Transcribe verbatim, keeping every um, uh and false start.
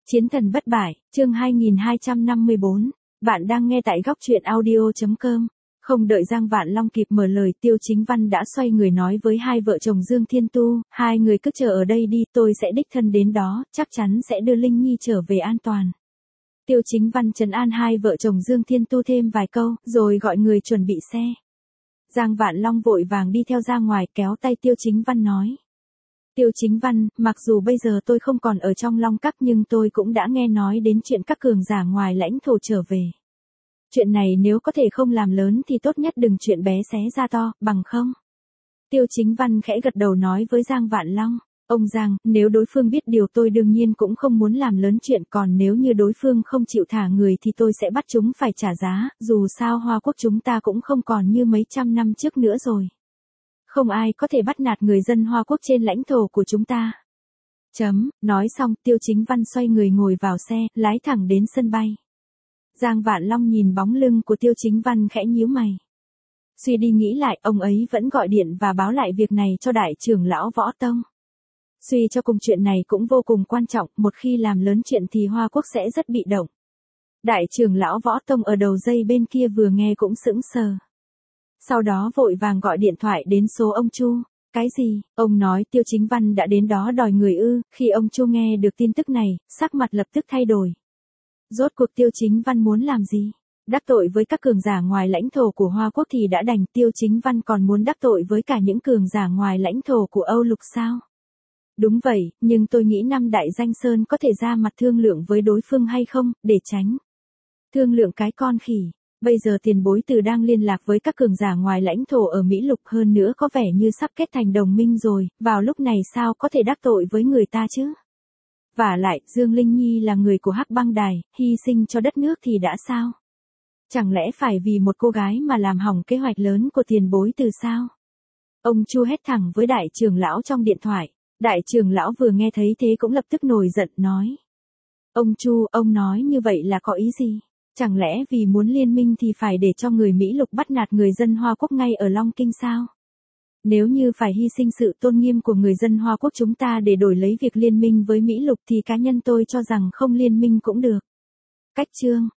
Chiến thần bất bại, chương hai nghìn hai trăm năm mươi bốn. Bạn đang nghe tại góc truyện audio chấm com. Không đợi Giang Vạn Long kịp mở lời, Tiêu Chính Văn đã xoay người nói với hai vợ chồng Dương Thiên Tu, hai người cứ chờ ở đây đi, tôi sẽ đích thân đến đó, chắc chắn sẽ đưa Linh Nhi trở về an toàn. Tiêu Chính Văn trấn an hai vợ chồng Dương Thiên Tu thêm vài câu, rồi gọi người chuẩn bị xe. Giang Vạn Long vội vàng đi theo ra ngoài, kéo tay Tiêu Chính Văn nói. Tiêu Chính Văn, mặc dù bây giờ tôi không còn ở trong Long Các nhưng tôi cũng đã nghe nói đến chuyện các cường giả ngoài lãnh thổ trở về. Chuyện này nếu có thể không làm lớn thì tốt nhất đừng chuyện bé xé ra to, bằng không? Tiêu Chính Văn khẽ gật đầu nói với Giang Vạn Long. Ông Giang, nếu đối phương biết điều tôi đương nhiên cũng không muốn làm lớn chuyện, còn nếu như đối phương không chịu thả người thì tôi sẽ bắt chúng phải trả giá, dù sao Hoa Quốc chúng ta cũng không còn như mấy trăm năm trước nữa rồi. Không ai có thể bắt nạt người dân Hoa Quốc trên lãnh thổ của chúng ta. Chấm, nói xong Tiêu Chính Văn xoay người ngồi vào xe, lái thẳng đến sân bay. Giang Vạn Long nhìn bóng lưng của Tiêu Chính Văn khẽ nhíu mày. Suy đi nghĩ lại, ông ấy vẫn gọi điện và báo lại việc này cho đại trưởng lão Võ Tông. Suy cho cùng chuyện này cũng vô cùng quan trọng, một khi làm lớn chuyện thì Hoa Quốc sẽ rất bị động. Đại trưởng lão Võ Tông ở đầu dây bên kia vừa nghe cũng sững sờ. Sau đó vội vàng gọi điện thoại đến số ông Chu. Cái gì? Ông nói Tiêu Chính Văn đã đến đó đòi người ư? Khi ông Chu nghe được tin tức này, sắc mặt lập tức thay đổi. Rốt cuộc Tiêu Chính Văn muốn làm gì? Đắc tội với các cường giả ngoài lãnh thổ của Hoa Quốc thì đã đành, Tiêu Chính Văn còn muốn đắc tội với cả những cường giả ngoài lãnh thổ của Âu Lục sao? Đúng vậy, nhưng tôi nghĩ năm đại danh sơn có thể ra mặt thương lượng với đối phương hay không, để tránh. Thương lượng cái con khỉ. Bây giờ tiền bối từ đang liên lạc với các cường giả ngoài lãnh thổ ở Mỹ Lục, hơn nữa có vẻ như sắp kết thành đồng minh rồi, vào lúc này sao có thể đắc tội với người ta chứ? Vả lại, Dương Linh Nhi là người của Hắc Băng Đài, hy sinh cho đất nước thì đã sao? Chẳng lẽ phải vì một cô gái mà làm hỏng kế hoạch lớn của tiền bối từ sao? Ông Chu hét thẳng với đại trưởng lão trong điện thoại. Đại trưởng lão vừa nghe thấy thế cũng lập tức nổi giận, nói. Ông Chu, ông nói như vậy là có ý gì? Chẳng lẽ vì muốn liên minh thì phải để cho người Mỹ Lục bắt nạt người dân Hoa Quốc ngay ở Long Kinh sao? Nếu như phải hy sinh sự tôn nghiêm của người dân Hoa Quốc chúng ta để đổi lấy việc liên minh với Mỹ Lục thì cá nhân tôi cho rằng không liên minh cũng được. Cách chương,